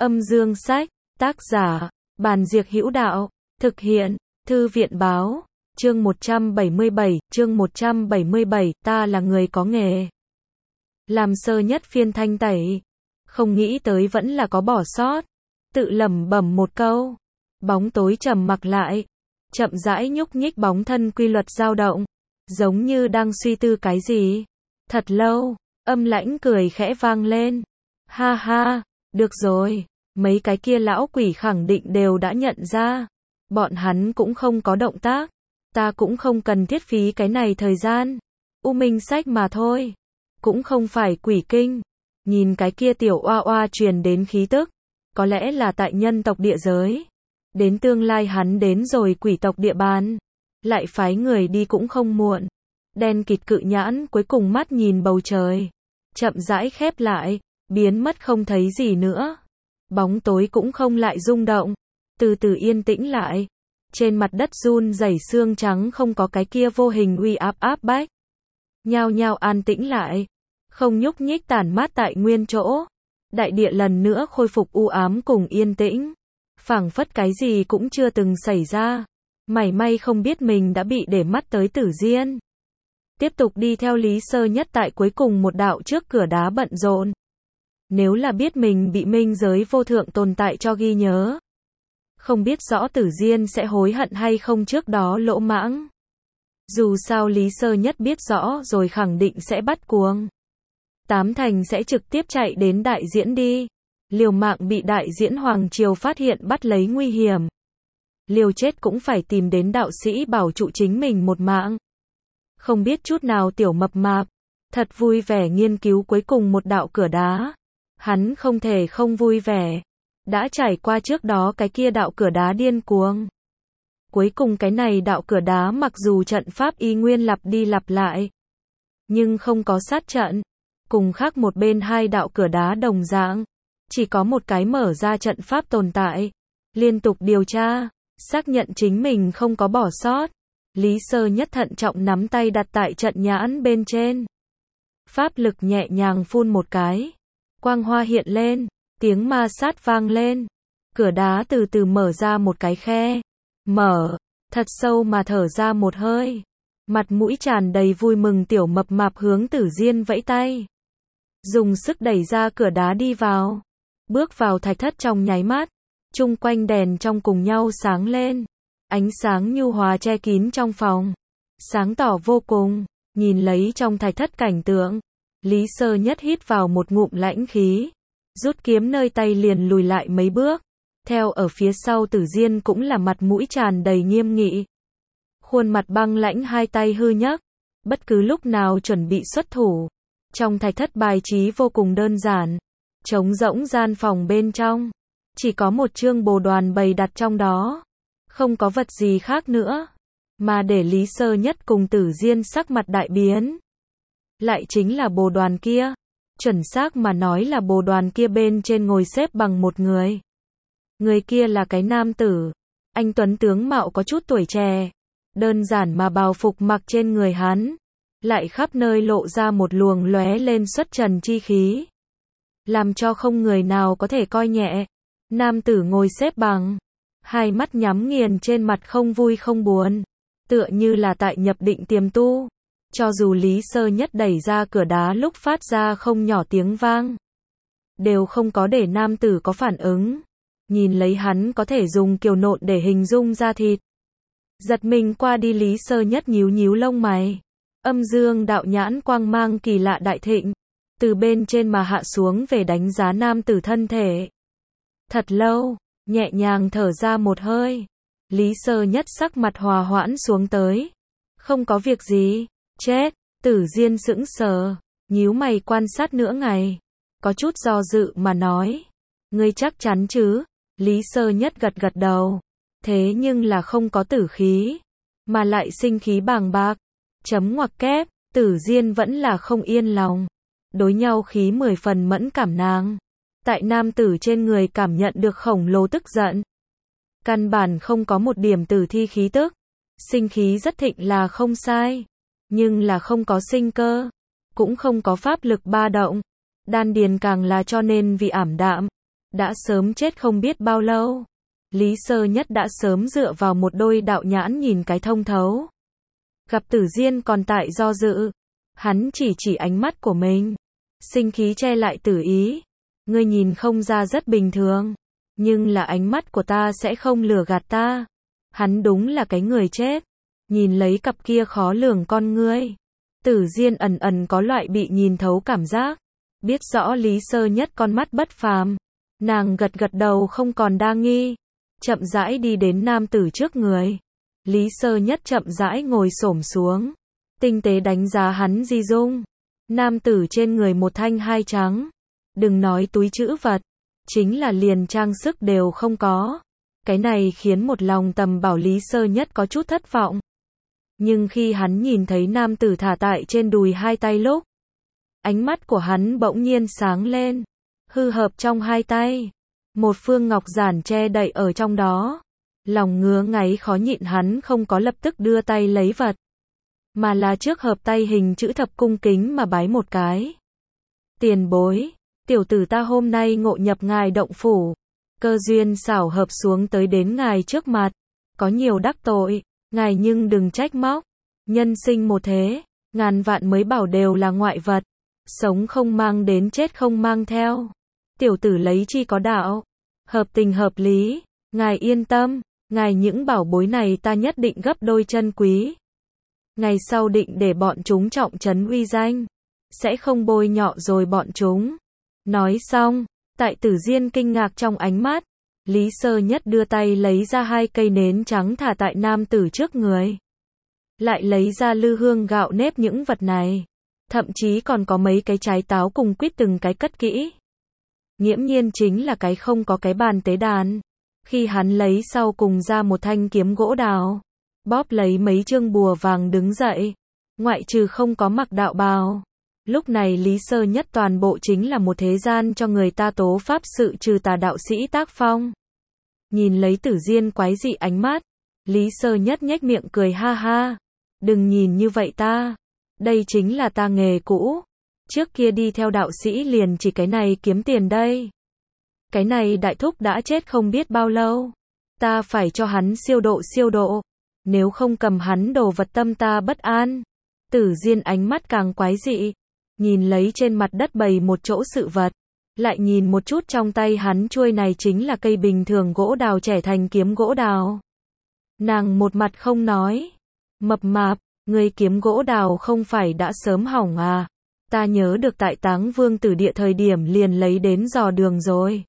Âm dương sách, tác giả, Bàn Diệc Hữu Đạo, thực hiện, Thư viện báo, chương 177, ta là người có nghề. Làm sơ nhất phiên thanh tẩy, không nghĩ tới vẫn là có bỏ sót, tự lẩm bẩm một câu, bóng tối trầm mặc lại, chậm rãi nhúc nhích bóng thân quy luật dao động, giống như đang suy tư cái gì. Thật lâu, âm lãnh cười khẽ vang lên. Ha ha, được rồi, mấy cái kia lão quỷ khẳng định đều đã nhận ra. Bọn hắn cũng không có động tác, ta cũng không cần thiết phí cái này thời gian. U minh sách mà thôi, cũng không phải quỷ kinh. Nhìn cái kia tiểu oa oa truyền đến khí tức, có lẽ là tại nhân tộc địa giới. Đến tương lai hắn đến rồi quỷ tộc địa bàn, lại phái người đi cũng không muộn. Đen kịt cự nhãn cuối cùng mắt nhìn bầu trời, chậm rãi khép lại, biến mất không thấy gì nữa. Bóng tối cũng không lại rung động, từ từ yên tĩnh lại. Trên mặt đất run rẩy xương trắng không có cái kia vô hình uy áp áp bách. Nhao nhao an tĩnh lại, không nhúc nhích tản mát tại nguyên chỗ. Đại địa lần nữa khôi phục u ám cùng yên tĩnh, phảng phất cái gì cũng chưa từng xảy ra. Mảy may không biết mình đã bị để mắt tới Tử Diên. Tiếp tục đi theo Lý Sơ Nhất tại cuối cùng một đạo trước cửa đá bận rộn. Nếu là biết mình bị minh giới vô thượng tồn tại cho ghi nhớ, không biết rõ Tử Diên sẽ hối hận hay không trước đó lỗ mãng. Dù sao Lý Sơ Nhất biết rõ rồi khẳng định sẽ bắt cuồng. Tám thành sẽ trực tiếp chạy đến đại diễn đi. Liều mạng bị đại diễn Hoàng Triều phát hiện bắt lấy nguy hiểm. Liều chết cũng phải tìm đến đạo sĩ bảo trụ chính mình một mạng. Không biết chút nào tiểu mập mạp, thật vui vẻ nghiên cứu cuối cùng một đạo cửa đá. Hắn không thể không vui vẻ. Đã trải qua trước đó cái kia đạo cửa đá điên cuồng. Cuối cùng cái này đạo cửa đá mặc dù trận pháp y nguyên lặp đi lặp lại, nhưng không có sát trận. Cùng khác một bên hai đạo cửa đá đồng dạng, chỉ có một cái mở ra trận pháp tồn tại. Liên tục điều tra, xác nhận chính mình không có bỏ sót. Lý Sơ Nhất thận trọng nắm tay đặt tại trận nhãn bên trên. Pháp lực nhẹ nhàng phun một cái. Quang hoa hiện lên, tiếng ma sát vang lên. Cửa đá từ từ mở ra một cái khe. Mở, thật sâu mà thở ra một hơi. Mặt mũi tràn đầy vui mừng tiểu mập mạp hướng Tử Diên vẫy tay. Dùng sức đẩy ra cửa đá đi vào. Bước vào thạch thất trong nháy mắt. Chung quanh đèn trong cùng nhau sáng lên. Ánh sáng nhu hòa che kín trong phòng. Sáng tỏ vô cùng. Nhìn lấy trong thạch thất cảnh tượng. Lý Sơ Nhất hít vào một ngụm lãnh khí. Rút kiếm nơi tay liền lùi lại mấy bước. Theo ở phía sau Tử Diên cũng là mặt mũi tràn đầy nghiêm nghị. Khuôn mặt băng lãnh hai tay hư nhấc. Bất cứ lúc nào chuẩn bị xuất thủ. Trong thạch thất bài trí vô cùng đơn giản. Trống rỗng gian phòng bên trong. Chỉ có một chương bồ đoàn bày đặt trong đó. Không có vật gì khác nữa. Mà để Lý Sơ Nhất cùng Tử Diên sắc mặt đại biến. Lại chính là bồ đoàn kia. Chuẩn xác mà nói là bồ đoàn kia bên trên ngồi xếp bằng một người. Người kia là cái nam tử. Anh tuấn tướng mạo có chút tuổi trẻ. Đơn giản mà bào phục mặc trên người hắn. Lại khắp nơi lộ ra một luồng lóe lên xuất trần chi khí. Làm cho không người nào có thể coi nhẹ. Nam tử ngồi xếp bằng. Hai mắt nhắm nghiền trên mặt không vui không buồn. Tựa như là tại nhập định tiềm tu. Cho dù Lý Sơ Nhất đẩy ra cửa đá lúc phát ra không nhỏ tiếng vang. Đều không có để nam tử có phản ứng. Nhìn lấy hắn có thể dùng kiều nộn để hình dung ra thịt. Giật mình qua đi Lý Sơ Nhất nhíu nhíu lông mày. Âm dương đạo nhãn quang mang kỳ lạ đại thịnh. Từ bên trên mà hạ xuống về đánh giá nam tử thân thể. Thật lâu, nhẹ nhàng thở ra một hơi. Lý Sơ Nhất sắc mặt hòa hoãn xuống tới. Không có việc gì. Chết. Tử Diên sững sờ. Nhíu mày quan sát nửa ngày. Có chút do dự mà nói. Ngươi chắc chắn chứ? Lý Sơ Nhất gật gật đầu. Thế nhưng là không có tử khí. Mà lại sinh khí bàng bạc. Chấm ngoặc kép. Tử Diên vẫn là không yên lòng. Đối nhau khí 10 phần mẫn cảm nàng. Tại nam tử trên người cảm nhận được khổng lồ tức giận. Căn bản không có một điểm tử thi khí tức. Sinh khí rất thịnh là không sai. Nhưng là không có sinh cơ. Cũng không có pháp lực ba động. Đan điền càng là cho nên vì ảm đạm. đã sớm chết không biết bao lâu. Lý Sơ Nhất đã sớm dựa vào một đôi đạo nhãn nhìn cái thông thấu. Gặp Tử Diên còn tại do dự, hắn chỉ ánh mắt của mình, sinh khí che lại Tử Ý. Ngươi nhìn không ra rất bình thường, nhưng là ánh mắt của ta sẽ không lừa gạt ta. Hắn đúng là cái người chết. Nhìn lấy cặp kia khó lường con ngươi, Tử Diên ẩn ẩn có loại bị nhìn thấu cảm giác. Biết rõ Lý Sơ Nhất con mắt bất phàm, nàng gật gật đầu không còn đa nghi, chậm rãi đi đến nam tử trước người. Lý Sơ Nhất chậm rãi ngồi xổm xuống, tinh tế đánh giá hắn di dung. Nam tử trên người một thanh hai trắng, đừng nói túi trữ vật, chính là liền trang sức đều không có. Cái này khiến một lòng tầm bảo Lý Sơ Nhất có chút thất vọng. Nhưng khi hắn nhìn thấy nam tử thả tại trên đùi hai tay lúc, ánh mắt của hắn bỗng nhiên sáng lên, hư hợp trong hai tay, một phương ngọc giản che đậy ở trong đó. Lòng ngứa ngáy khó nhịn, hắn không có lập tức đưa tay lấy vật, mà là trước hợp tay hình chữ thập cung kính mà bái một cái. Tiền bối, tiểu tử ta hôm nay ngộ nhập ngài động phủ, cơ duyên xảo hợp xuống tới đến ngài trước mặt, có nhiều đắc tội, ngài nhưng đừng trách móc. Nhân sinh một thế, ngàn vạn mới bảo đều là ngoại vật, sống không mang đến chết không mang theo. Tiểu tử lấy chi có đạo, hợp tình hợp lý, ngài yên tâm, ngài những bảo bối này ta nhất định gấp đôi chân quý. Ngày sau định để bọn chúng trọng trấn uy danh, sẽ không bôi nhọ rồi bọn chúng. Nói xong, tại Tử Diên kinh ngạc trong ánh mắt, Lý Sơ Nhất đưa tay lấy ra hai cây nến trắng thả tại nam tử trước người. Lại lấy ra lư hương gạo nếp những vật này. Thậm chí còn có mấy cái trái táo cùng quýt từng cái cất kỹ. Nghiễm nhiên chính là cái không có cái bàn tế đàn. Khi hắn lấy sau cùng ra một thanh kiếm gỗ đào, bóp lấy mấy chương bùa vàng đứng dậy. Ngoại trừ không có mặc đạo bào. Lúc này Lý Sơ Nhất toàn bộ chính là một thế gian cho người ta tố pháp sự trừ tà đạo sĩ tác phong. Nhìn lấy Tử Diên quái dị ánh mắt, Lý Sơ Nhất nhếch miệng cười ha ha. Đừng nhìn như vậy ta. Đây chính là ta nghề cũ. Trước kia đi theo đạo sĩ liền chỉ cái này kiếm tiền đây. Cái này đại thúc đã chết không biết bao lâu. Ta phải cho hắn siêu độ. Nếu không cầm hắn đồ vật tâm ta bất an. Tử Diên ánh mắt càng quái dị. Nhìn lấy trên mặt đất bày một chỗ sự vật. Lại nhìn một chút trong tay hắn, chuôi này chính là cây bình thường gỗ đào trẻ thành kiếm gỗ đào. Nàng một mặt không nói. Mập mạp, người kiếm gỗ đào không phải đã sớm hỏng à? Ta nhớ được tại Táng Vương Tử Địa thời điểm liền lấy đến dò đường rồi.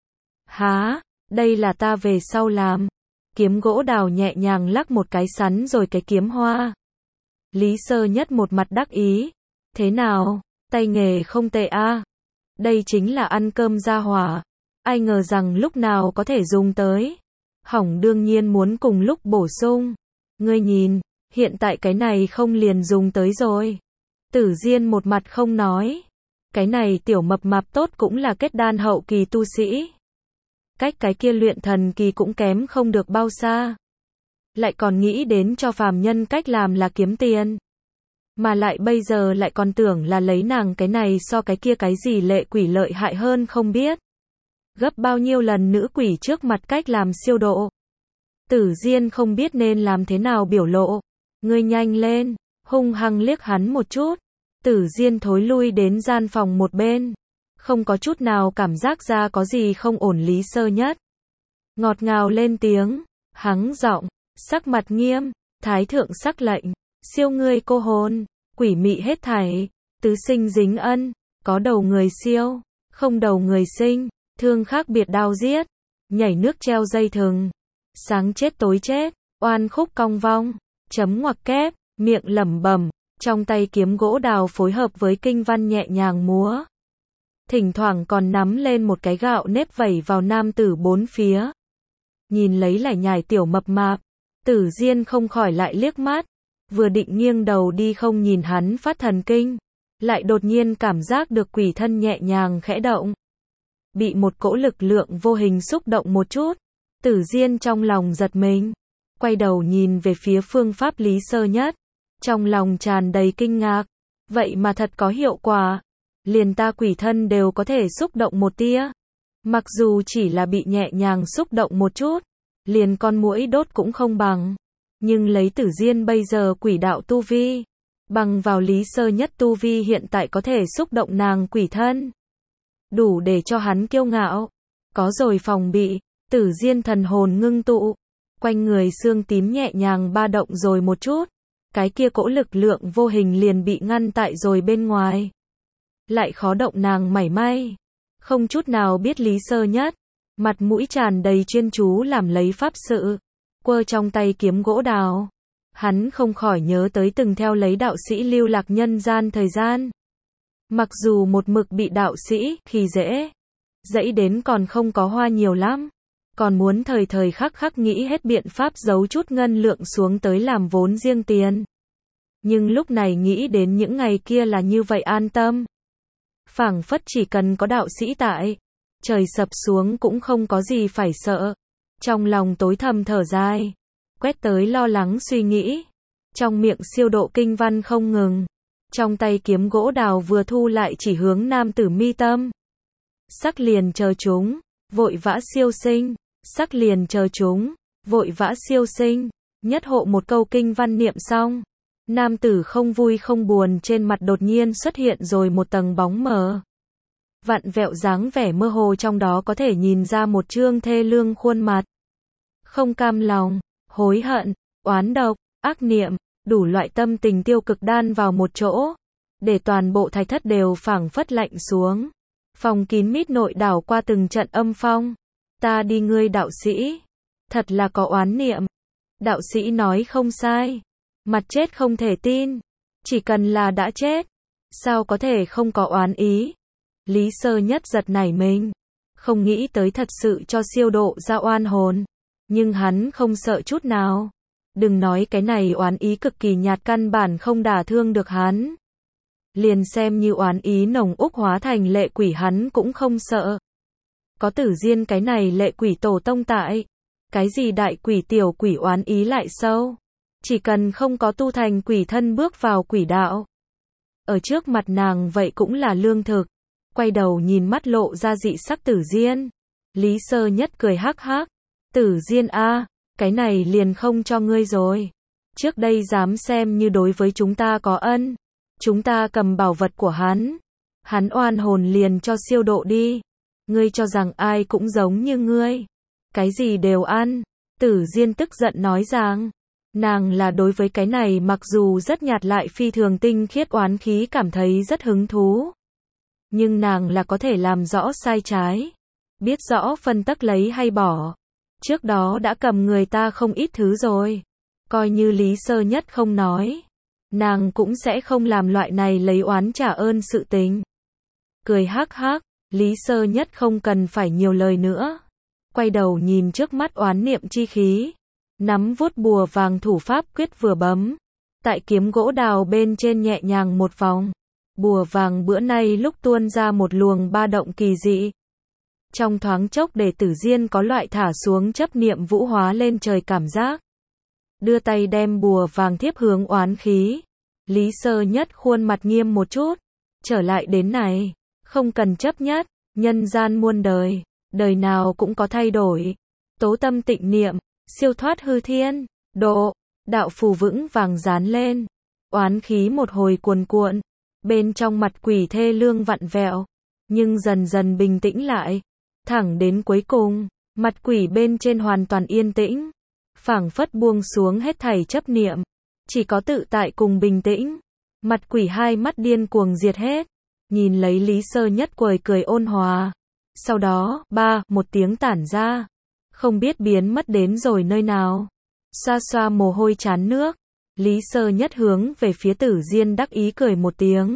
Há, đây là ta về sau làm. Kiếm gỗ đào nhẹ nhàng lắc một cái sắn rồi cái kiếm hoa. Lý Sơ Nhất một mặt đắc ý. Thế nào, tay nghề không tệ a. Đây chính là ăn cơm ra hỏa. Ai ngờ rằng lúc nào có thể dùng tới. Hỏng đương nhiên muốn cùng lúc bổ sung. Ngươi nhìn, hiện tại cái này không liền dùng tới rồi. Tử Diên một mặt không nói. Cái này tiểu mập mạp tốt cũng là kết đan hậu kỳ tu sĩ. Cách cái kia luyện thần kỳ cũng kém không được bao xa. Lại còn nghĩ đến cho phàm nhân cách làm là kiếm tiền. Mà lại bây giờ lại còn tưởng là lấy nàng cái này so cái kia cái gì lệ quỷ lợi hại hơn không biết. Gấp bao nhiêu lần nữ quỷ trước mặt cách làm siêu độ. Tử Diên không biết nên làm thế nào biểu lộ. Ngươi nhanh lên, hung hăng liếc hắn một chút. Tử Diên thối lui đến gian phòng một bên. Không có chút nào cảm giác ra có gì không ổn. Lý Sơ Nhất ngọt ngào lên tiếng, hắng giọng, sắc mặt nghiêm, thái thượng sắc lệnh, siêu ngươi cô hồn, quỷ mị hết thảy, tứ sinh dính ân, có đầu người siêu, không đầu người sinh, thương khác biệt đao giết, nhảy nước treo dây thừng, sáng chết tối chết, oan khúc cong vong, chấm ngoặc kép, miệng lẩm bẩm, trong tay kiếm gỗ đào phối hợp với kinh văn nhẹ nhàng múa. Thỉnh thoảng còn nắm lên một cái gạo nếp vẩy vào nam tử bốn phía. Nhìn lấy lải nhải tiểu mập mạp, Tử Diên không khỏi lại liếc mắt, vừa định nghiêng đầu đi không nhìn hắn phát thần kinh, lại đột nhiên cảm giác được quỷ thân nhẹ nhàng khẽ động. Bị một cỗ lực lượng vô hình xúc động một chút, Tử Diên trong lòng giật mình, quay đầu nhìn về phía phương pháp Lý Sơ Nhất, trong lòng tràn đầy kinh ngạc, vậy mà thật có hiệu quả, liền ta quỷ thân đều có thể xúc động một tia. Mặc dù chỉ là bị nhẹ nhàng xúc động một chút, liền con muỗi đốt cũng không bằng. Nhưng lấy Tử Diên bây giờ quỷ đạo tu vi, bằng vào Lý Sơ Nhất tu vi hiện tại có thể xúc động nàng quỷ thân. Đủ để cho hắn kiêu ngạo. Có rồi phòng bị, Tử Diên thần hồn ngưng tụ. Quanh người xương tím nhẹ nhàng ba động rồi một chút. Cái kia cỗ lực lượng vô hình liền bị ngăn tại rồi bên ngoài. Lại khó động nàng mảy may. Không chút nào biết Lý Sơ Nhất. Mặt mũi tràn đầy chuyên chú làm lấy pháp sự. Quơ trong tay kiếm gỗ đào. Hắn không khỏi nhớ tới từng theo lấy đạo sĩ lưu lạc nhân gian thời gian. Mặc dù một mực bị đạo sĩ khi dễ, dẫy đến còn không có hoa nhiều lắm, còn muốn thời thời khắc khắc nghĩ hết biện pháp giấu chút ngân lượng xuống tới làm vốn riêng tiền. Nhưng lúc này nghĩ đến những ngày kia là như vậy an tâm. Phảng phất chỉ cần có đạo sĩ tại, trời sập xuống cũng không có gì phải sợ. Trong lòng tối thầm thở dài, quét tới lo lắng suy nghĩ, trong miệng siêu độ kinh văn không ngừng. Trong tay kiếm gỗ đào vừa thu lại chỉ hướng nam tử mi tâm. Sắc liền chờ chúng, vội vã siêu sinh, sắc liền chờ chúng, vội vã siêu sinh, nhất hộ một câu kinh văn niệm xong. Nam tử không vui không buồn trên mặt đột nhiên xuất hiện rồi một tầng bóng mờ. Vặn vẹo dáng vẻ mơ hồ trong đó có thể nhìn ra một trương thê lương khuôn mặt. Không cam lòng, hối hận, oán độc, ác niệm, đủ loại tâm tình tiêu cực đan vào một chỗ, để toàn bộ thạch thất đều phảng phất lạnh xuống. Phòng kín mít nội đảo qua từng trận âm phong. Ta đi ngươi đạo sĩ, thật là có oán niệm. Đạo sĩ nói không sai, mặt chết không thể tin, chỉ cần là đã chết, sao có thể không có oán ý. Lý Sơ Nhất giật nảy mình, không nghĩ tới thật sự cho siêu độ ra oan hồn, nhưng hắn không sợ chút nào. Đừng nói cái này oán ý cực kỳ nhạt căn bản không đả thương được hắn. Liền xem như oán ý nồng úc hóa thành lệ quỷ hắn cũng không sợ. Có Tử Diên cái này lệ quỷ tổ tông tại. Cái gì đại quỷ tiểu quỷ oán ý lại sâu. Chỉ cần không có tu thành quỷ thân bước vào quỷ đạo. Ở trước mặt nàng vậy cũng là lương thực. Quay đầu nhìn mắt lộ ra dị sắc Tử Diên. Lý Sơ Nhất cười hắc hắc. Tử Diên a, cái này liền không cho ngươi rồi. Trước đây dám xem như đối với chúng ta có ân. Chúng ta cầm bảo vật của hắn. Hắn oan hồn liền cho siêu độ đi. Ngươi cho rằng ai cũng giống như ngươi. Cái gì đều ăn. Tử Diên tức giận nói rằng. Nàng là đối với cái này mặc dù rất nhạt lại phi thường tinh khiết oán khí cảm thấy rất hứng thú. Nhưng nàng là có thể làm rõ sai trái. Biết rõ phân tắc lấy hay bỏ. Trước đó đã cầm người ta không ít thứ rồi. Coi như Lý Sơ Nhất không nói. Nàng cũng sẽ không làm loại này lấy oán trả ơn sự tình. Cười hắc hắc, Lý Sơ Nhất không cần phải nhiều lời nữa. Quay đầu nhìn trước mắt oán niệm chi khí. Nắm vuốt bùa vàng thủ pháp quyết vừa bấm. Tại kiếm gỗ đào bên trên nhẹ nhàng một vòng. Bùa vàng bữa nay lúc tuôn ra một luồng ba động kỳ dị. Trong thoáng chốc để Tử Diên có loại thả xuống chấp niệm vũ hóa lên trời cảm giác. Đưa tay đem bùa vàng thiếp hướng oán khí. Lý Sơ Nhất khuôn mặt nghiêm một chút. Trở lại đến này. Không cần chấp nhất. Nhân gian muôn đời. Đời nào cũng có thay đổi. Tố tâm tịnh niệm. Siêu thoát hư thiên. Độ. Đạo phù vững vàng dán lên. Oán khí một hồi cuồn cuộn. Bên trong mặt quỷ thê lương vặn vẹo. Nhưng dần dần bình tĩnh lại. Thẳng đến cuối cùng. Mặt quỷ bên trên hoàn toàn yên tĩnh. Phảng phất buông xuống hết thảy chấp niệm. Chỉ có tự tại cùng bình tĩnh. Mặt quỷ hai mắt điên cuồng diệt hết. Nhìn lấy Lý Sơ Nhất quầy cười ôn hòa. Sau đó, một tiếng tản ra. Không biết biến mất đến rồi nơi nào. Xoa xoa mồ hôi trán nước. Lý Sơ Nhất hướng về phía Tử Diên đắc ý cười một tiếng.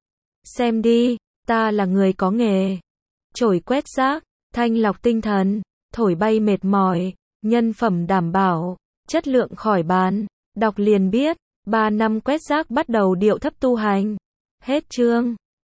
Xem đi, ta là người có nghề. Chổi quét rác, thanh lọc tinh thần, thổi bay mệt mỏi, nhân phẩm đảm bảo, chất lượng khỏi bàn. Đọc liền biết, 3 năm quét rác bắt đầu điệu thấp tu hành. Hết chương.